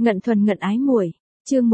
Ngận thuần ngận ái muội, chương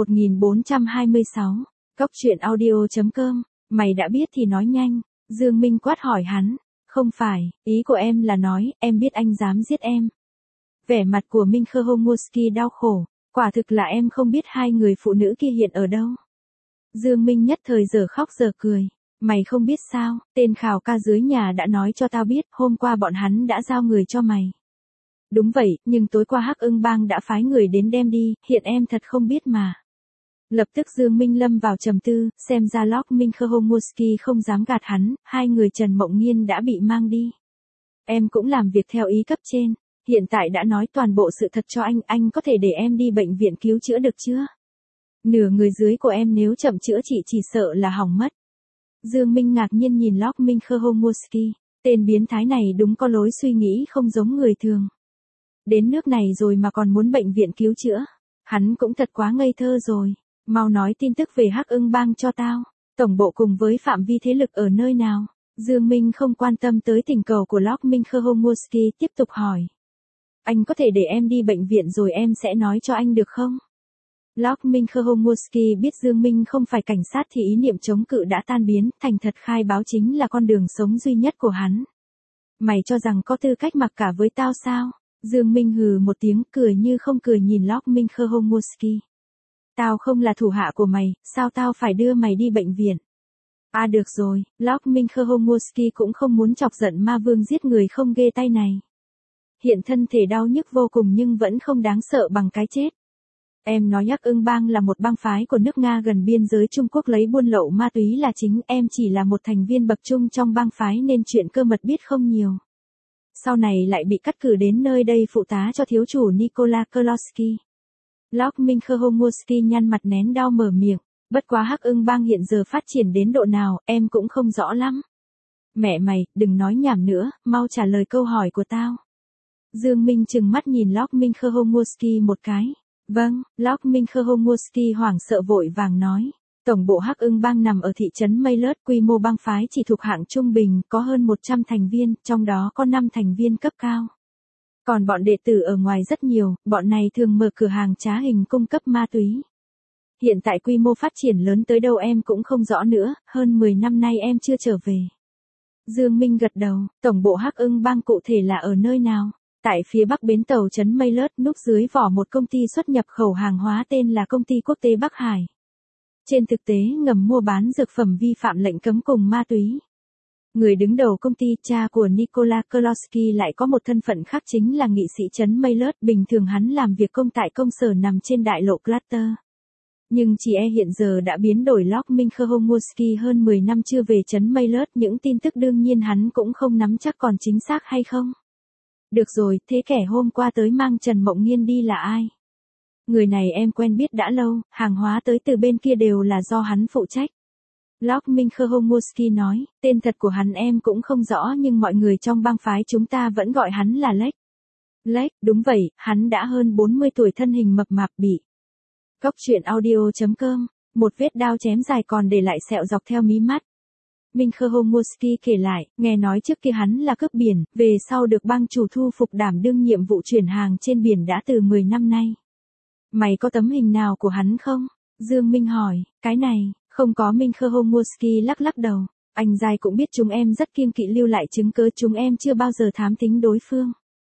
1426, Cóc truyện audio.com, mày đã biết thì nói nhanh, Dương Minh quát hỏi hắn, không phải, ý của em là nói, em biết anh dám giết em. Vẻ mặt của Minh Khomorski đau khổ, quả thực là em không biết hai người phụ nữ kia hiện ở đâu. Dương Minh nhất thời giờ khóc giờ cười, mày không biết sao, tên khảo ca dưới nhà đã nói cho tao biết, hôm qua bọn hắn đã giao người cho mày. Đúng vậy, nhưng tối qua Hắc Ưng Bang đã phái người đến đem đi, hiện em thật không biết mà. Lập tức Dương Minh lâm vào trầm tư, xem ra Minh Khomorski không dám gạt hắn, hai người Trần Mộng Nghiên đã bị mang đi. Em cũng làm việc theo ý cấp trên, hiện tại đã nói toàn bộ sự thật cho anh có thể để em đi bệnh viện cứu chữa được chưa? Nửa người dưới của em nếu chậm chữa trị chỉ sợ là hỏng mất. Dương Minh ngạc nhiên nhìn Minh Khomorski, tên biến thái này đúng có lối suy nghĩ không giống người thường. Đến nước này rồi mà còn muốn bệnh viện cứu chữa. Hắn cũng thật quá ngây thơ rồi. Mau nói tin tức về Hắc Ưng Bang cho tao. Tổng bộ cùng với phạm vi thế lực ở nơi nào? Dương Minh không quan tâm tới tình cầu của Minh Khomorski, tiếp tục hỏi. Anh có thể để em đi bệnh viện rồi em sẽ nói cho anh được không? Minh Khomorski biết Dương Minh không phải cảnh sát thì ý niệm chống cự đã tan biến, thành thật khai báo chính là con đường sống duy nhất của hắn. Mày cho rằng có tư cách mặc cả với tao sao? Dương Minh hừ một tiếng, cười như không cười nhìn Minh Khomorski. Tao không là thủ hạ của mày, sao tao phải đưa mày đi bệnh viện? À được rồi, Minh Khomorski cũng không muốn chọc giận ma vương giết người không ghê tay này. Hiện thân thể đau nhức vô cùng nhưng vẫn không đáng sợ bằng cái chết. Em nói Hắc Ưng Bang là một bang phái của nước Nga gần biên giới Trung Quốc lấy buôn lậu ma túy là chính, em chỉ là một thành viên bậc trung trong bang phái nên chuyện cơ mật biết không nhiều. Sau này lại bị cắt cử đến nơi đây phụ tá cho thiếu chủ Nikola Kolosky. Minh Khomorski nhăn mặt nén đau mở miệng, bất quá Hắc Ưng Bang hiện giờ phát triển đến độ nào, em cũng không rõ lắm. Mẹ mày, đừng nói nhảm nữa, mau trả lời câu hỏi của tao. Dương Minh trừng mắt nhìn Minh Khomorski một cái. Vâng, Minh Khomorski hoảng sợ vội vàng nói. Tổng bộ Hắc Ưng Bang nằm ở thị trấn Mây Lớt, quy mô bang phái chỉ thuộc hạng trung bình, có hơn 100 thành viên, trong đó có 5 thành viên cấp cao. Còn bọn đệ tử ở ngoài rất nhiều, bọn này thường mở cửa hàng trá hình cung cấp ma túy. Hiện tại quy mô phát triển lớn tới đâu em cũng không rõ nữa, hơn 10 năm nay em chưa trở về. Dương Minh gật đầu, tổng bộ Hắc Ưng Bang cụ thể là ở nơi nào? Tại phía bắc bến tàu trấn Mây Lớt, núp dưới vỏ một công ty xuất nhập khẩu hàng hóa tên là Công ty Quốc tế Bắc Hải. Trên thực tế ngầm mua bán dược phẩm vi phạm lệnh cấm cùng ma túy. Người đứng đầu công ty, cha của Nikola Kolosky lại có một thân phận khác chính là nghị sĩ trấn Mây Lớt, bình thường hắn làm việc công tại công sở nằm trên đại lộ Clutter. Nhưng chỉ hiện giờ đã biến đổi. Minh Khomorski hơn 10 năm chưa về trấn Mây Lớt, những tin tức đương nhiên hắn cũng không nắm chắc còn chính xác hay không. Được rồi, thế kẻ hôm qua tới mang Trần Mộng Nghiên đi là ai? Người này em quen biết đã lâu, hàng hóa tới từ bên kia đều là do hắn phụ trách. Minh Khomorski nói, tên thật của hắn em cũng không rõ nhưng mọi người trong bang phái chúng ta vẫn gọi hắn là Lech. Lech, đúng vậy, hắn đã hơn 40 tuổi, thân hình mập mạp, bị. Cóc truyện audio.com, một vết đao chém dài còn để lại sẹo dọc theo mí mắt. Minh Khomorski kể lại, nghe nói trước kia hắn là cướp biển, về sau được bang chủ thu phục đảm đương nhiệm vụ chuyển hàng trên biển đã từ 10 năm nay. Mày có tấm hình nào của hắn không? Dương Minh hỏi, cái này, không có. Minh Khomorski lắc lắc đầu, anh dai cũng biết chúng em rất kiêng kỵ lưu lại chứng cứ, chúng em chưa bao giờ thám thính đối phương.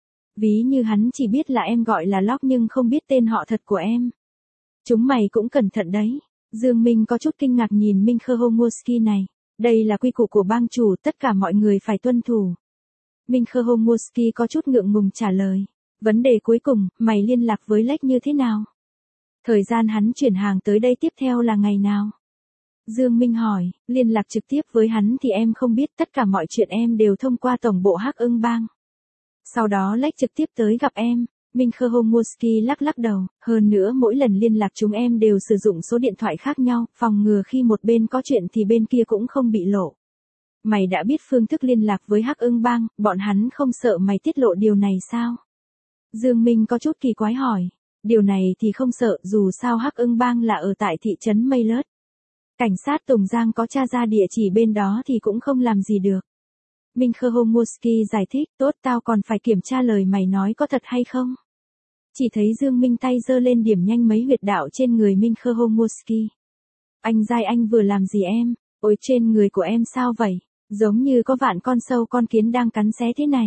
Ví như hắn chỉ biết là em gọi là nhưng không biết tên họ thật của em. Chúng mày cũng cẩn thận đấy. Dương Minh có chút kinh ngạc nhìn Minh Khomorski này. Đây là quy củ của bang chủ, tất cả mọi người phải tuân thủ. Minh Khomorski có chút ngượng ngùng trả lời. Vấn đề cuối cùng, mày liên lạc với Lech như thế nào? Thời gian hắn chuyển hàng tới đây tiếp theo là ngày nào? Dương Minh hỏi, liên lạc trực tiếp với hắn thì em không biết, tất cả mọi chuyện em đều thông qua tổng bộ Hắc Ưng Bang. Sau đó Lech trực tiếp tới gặp em. Minh Khomorski lắc lắc đầu, hơn nữa mỗi lần liên lạc chúng em đều sử dụng số điện thoại khác nhau, phòng ngừa khi một bên có chuyện thì bên kia cũng không bị lộ. Mày đã biết phương thức liên lạc với Hắc Ưng Bang, bọn hắn không sợ mày tiết lộ điều này sao? Dương Minh có chút kỳ quái hỏi, điều này thì không sợ, dù sao Hắc Ưng Bang là ở tại thị trấn Mây Lớt. Cảnh sát Tùng Giang có tra ra địa chỉ bên đó thì cũng không làm gì được. Minh Khomorski giải thích, tốt, tao còn phải kiểm tra lời mày nói có thật hay không. Chỉ thấy Dương Minh tay giơ lên điểm nhanh mấy huyệt đạo trên người Minh Khomorski. Anh dai anh vừa làm gì em? Ôi trên người của em sao vậy? Giống như có vạn con sâu con kiến đang cắn xé thế này.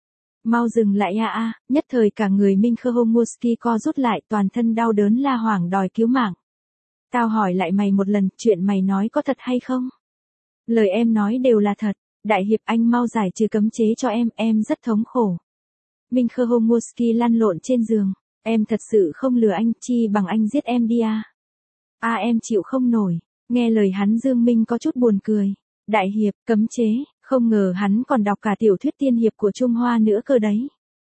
Mau dừng lại a. Nhất thời cả người Minh Khomorski co rút lại, toàn thân đau đớn la hoảng đòi cứu mạng. Tao hỏi lại mày một lần, chuyện mày nói có thật hay không? Lời em nói đều là thật. Đại hiệp anh mau giải trừ cấm chế cho em rất thống khổ. Minh Khomorski lăn lộn trên giường. Em thật sự không lừa anh, chi bằng anh giết em đi à. Em chịu không nổi. Nghe lời hắn Dương Minh có chút buồn cười. Đại hiệp, cấm chế, không ngờ hắn còn đọc cả tiểu thuyết tiên hiệp của Trung Hoa nữa cơ đấy.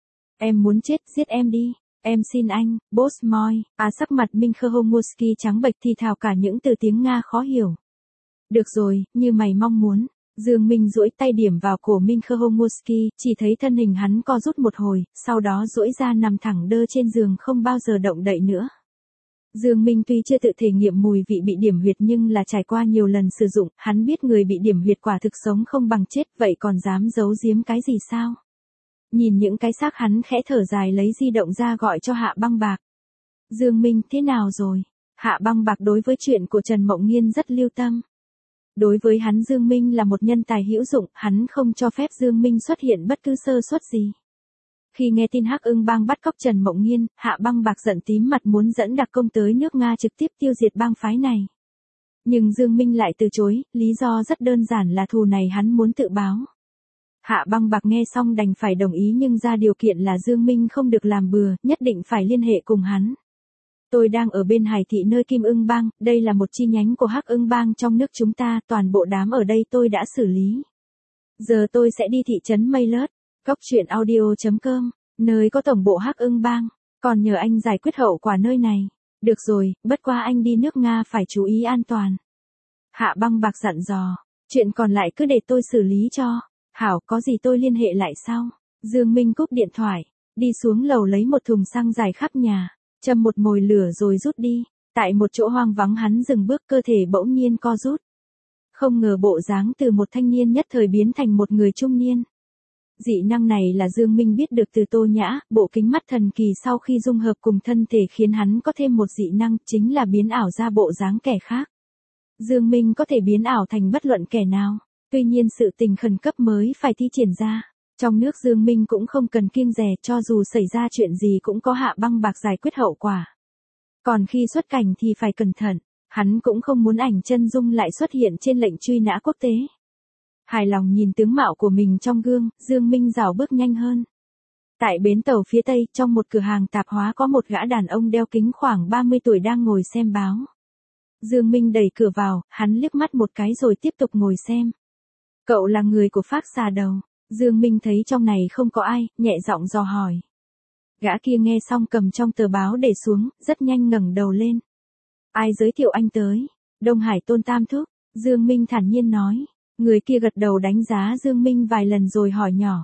Em muốn chết, giết em đi. Em xin anh, boss moi. Sắc mặt Minh Khomorski trắng bệch thì thào cả những từ tiếng Nga khó hiểu. Được rồi, như mày mong muốn. Dương Minh duỗi tay điểm vào cổ Minh Khomorski, chỉ thấy thân hình hắn co rút một hồi, sau đó duỗi ra nằm thẳng đơ trên giường không bao giờ động đậy nữa. Dương Minh tuy chưa tự thể nghiệm mùi vị bị điểm huyệt nhưng là trải qua nhiều lần sử dụng, hắn biết người bị điểm huyệt quả thực sống không bằng chết, vậy còn dám giấu giếm cái gì sao? Nhìn những cái xác hắn khẽ thở dài lấy di động ra gọi cho Hạ Băng Bạc. Dương Minh, thế nào rồi? Hạ Băng Bạc đối với chuyện của Trần Mộng Nghiên rất lưu tâm. Đối với hắn Dương Minh là một nhân tài hữu dụng, hắn không cho phép Dương Minh xuất hiện bất cứ sơ suất gì. Khi nghe tin Hắc Ưng bang bắt cóc Trần Mộng Nghiên, Hạ Băng Bạc giận tím mặt muốn dẫn đặc công tới nước Nga trực tiếp tiêu diệt bang phái này. Nhưng Dương Minh lại từ chối, lý do rất đơn giản là thù này hắn muốn tự báo. Hạ Băng Bạc nghe xong đành phải đồng ý nhưng ra điều kiện là Dương Minh không được làm bừa, nhất định phải liên hệ cùng hắn. Tôi đang ở bên Hải thị nơi Kim Ưng bang, đây là một chi nhánh của Hắc Ưng bang trong nước chúng ta, toàn bộ đám ở đây tôi đã xử lý. Giờ tôi sẽ đi thị trấn Mây Lớt, coctruyện.audio.com, nơi có tổng bộ Hắc Ưng bang, còn nhờ anh giải quyết hậu quả nơi này. Được rồi, bất quá anh đi nước Nga phải chú ý an toàn. Hạ Băng Bạc dặn dò, chuyện còn lại cứ để tôi xử lý cho. Hảo, có gì tôi liên hệ lại sau. Dương Minh cúp điện thoại, đi xuống lầu lấy một thùng xăng dài khắp nhà, châm một mồi lửa rồi rút đi. Tại một chỗ hoang vắng hắn dừng bước, cơ thể bỗng nhiên co rút. Không ngờ bộ dáng từ một thanh niên nhất thời biến thành một người trung niên. Dị năng này là Dương Minh biết được từ Tô Nhã, bộ kính mắt thần kỳ sau khi dung hợp cùng thân thể khiến hắn có thêm một dị năng, chính là biến ảo ra bộ dáng kẻ khác. Dương Minh có thể biến ảo thành bất luận kẻ nào, tuy nhiên sự tình khẩn cấp mới phải thi triển ra. Trong nước Dương Minh cũng không cần kiêng dè, cho dù xảy ra chuyện gì cũng có Hạ Băng Bạc giải quyết hậu quả. Còn khi xuất cảnh thì phải cẩn thận, hắn cũng không muốn ảnh chân dung lại xuất hiện trên lệnh truy nã quốc tế. Hài lòng nhìn tướng mạo của mình trong gương, Dương Minh rảo bước nhanh hơn. Tại bến tàu phía tây, trong một cửa hàng tạp hóa có một gã đàn ông đeo kính khoảng 30 tuổi đang ngồi xem báo. Dương Minh đẩy cửa vào, hắn liếc mắt một cái rồi tiếp tục ngồi xem. Cậu là người của Phác Xà Đầu. Dương Minh thấy trong này không có ai, nhẹ giọng dò hỏi. Gã kia nghe xong cầm trong tờ báo để xuống, rất nhanh ngẩng đầu lên. Ai giới thiệu anh tới? Đông Hải Tôn Tam Thúc. Dương Minh thản nhiên nói. Người kia gật đầu đánh giá Dương Minh vài lần rồi hỏi nhỏ.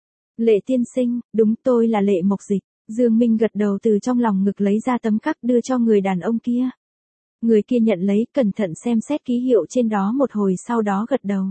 Lệ tiên sinh, đúng tôi là Lệ Mộc Dịch. Dương Minh gật đầu từ trong lòng ngực lấy ra tấm khắc đưa cho người đàn ông kia. Người kia nhận lấy, cẩn thận xem xét ký hiệu trên đó một hồi sau đó gật đầu.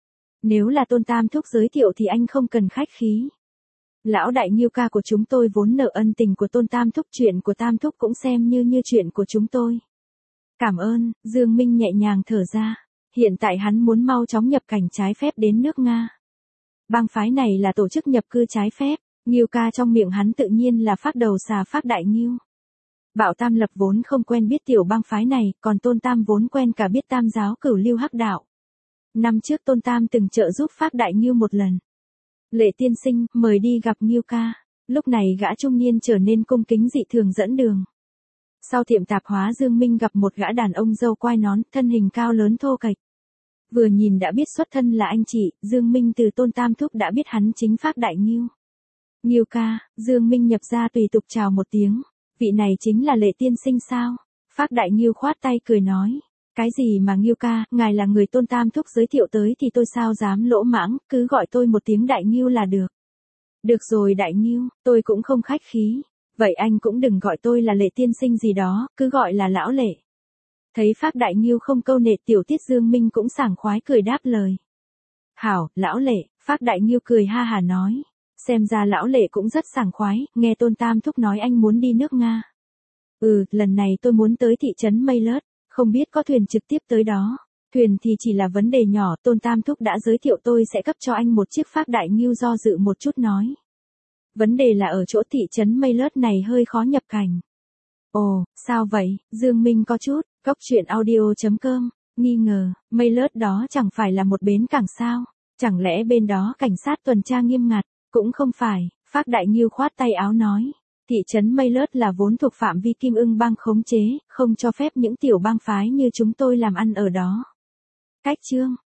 Nếu là Tôn Tam Thúc giới thiệu thì anh không cần khách khí. Lão đại Nghiêu ca của chúng tôi vốn nợ ân tình của Tôn Tam Thúc, chuyện của Tam Thúc cũng xem như chuyện của chúng tôi. Cảm ơn, Dương Minh nhẹ nhàng thở ra. Hiện tại hắn muốn mau chóng nhập cảnh trái phép đến nước Nga. Bang phái này là tổ chức nhập cư trái phép, Nghiêu ca trong miệng hắn tự nhiên là Phác Đầu Xà Phác Đại Nghiêu. Bảo Tam Lập vốn không quen biết tiểu bang phái này, còn Tôn Tam vốn quen cả biết Tam giáo Cửu Lưu Hắc đạo. Năm trước Tôn Tam từng trợ giúp Phác Đại Nghiêu một lần. Lệ tiên sinh, mời đi gặp Nghiêu ca. Lúc này gã trung niên trở nên cung kính dị thường dẫn đường. Sau tiệm tạp hóa Dương Minh gặp một gã đàn ông râu quai nón, thân hình cao lớn thô kệch. Vừa nhìn đã biết xuất thân là anh chị, Dương Minh từ Tôn Tam Thúc đã biết hắn chính Phác Đại Nghiêu. Nghiêu ca, Dương Minh nhập ra tùy tục chào một tiếng. Vị này chính là Lệ tiên sinh sao? Phác Đại Nghiêu khoát tay cười nói. Cái gì mà Nghiêu ca, ngài là người Tôn Tam Thúc giới thiệu tới thì tôi sao dám lỗ mãng, cứ gọi tôi một tiếng Đại Nghiêu là được. Được rồi Đại Nghiêu, tôi cũng không khách khí. Vậy anh cũng đừng gọi tôi là Lệ tiên sinh gì đó, cứ gọi là lão Lệ. Thấy Phác Đại Nghiêu không câu nệ tiểu tiết Dương Minh cũng sảng khoái cười đáp lời. Hảo, lão Lệ, Phác Đại Nghiêu cười ha hà nói. Xem ra lão Lệ cũng rất sảng khoái, nghe Tôn Tam Thúc nói anh muốn đi nước Nga. Lần này tôi muốn tới thị trấn Maylert, không biết có thuyền trực tiếp tới đó. Thuyền thì chỉ là vấn đề nhỏ, Tôn Tam Thúc đã giới thiệu tôi sẽ cấp cho anh một chiếc Pháp Đại Ngưu, do dự một chút nói. Vấn đề là ở chỗ thị trấn Maylert này hơi khó nhập cảnh. Ồ, sao vậy? Dương Minh có chút, coctruyện.audio.com, nghi ngờ, Maylert đó chẳng phải là một bến cảng sao? Chẳng lẽ bên đó cảnh sát tuần tra nghiêm ngặt? Cũng không phải, Phác Đại Ngưu khoát tay áo nói. Thị trấn Maylert là vốn thuộc phạm vi Kim Ưng bang khống chế, không cho phép những tiểu bang phái như chúng tôi làm ăn ở đó. Cách chương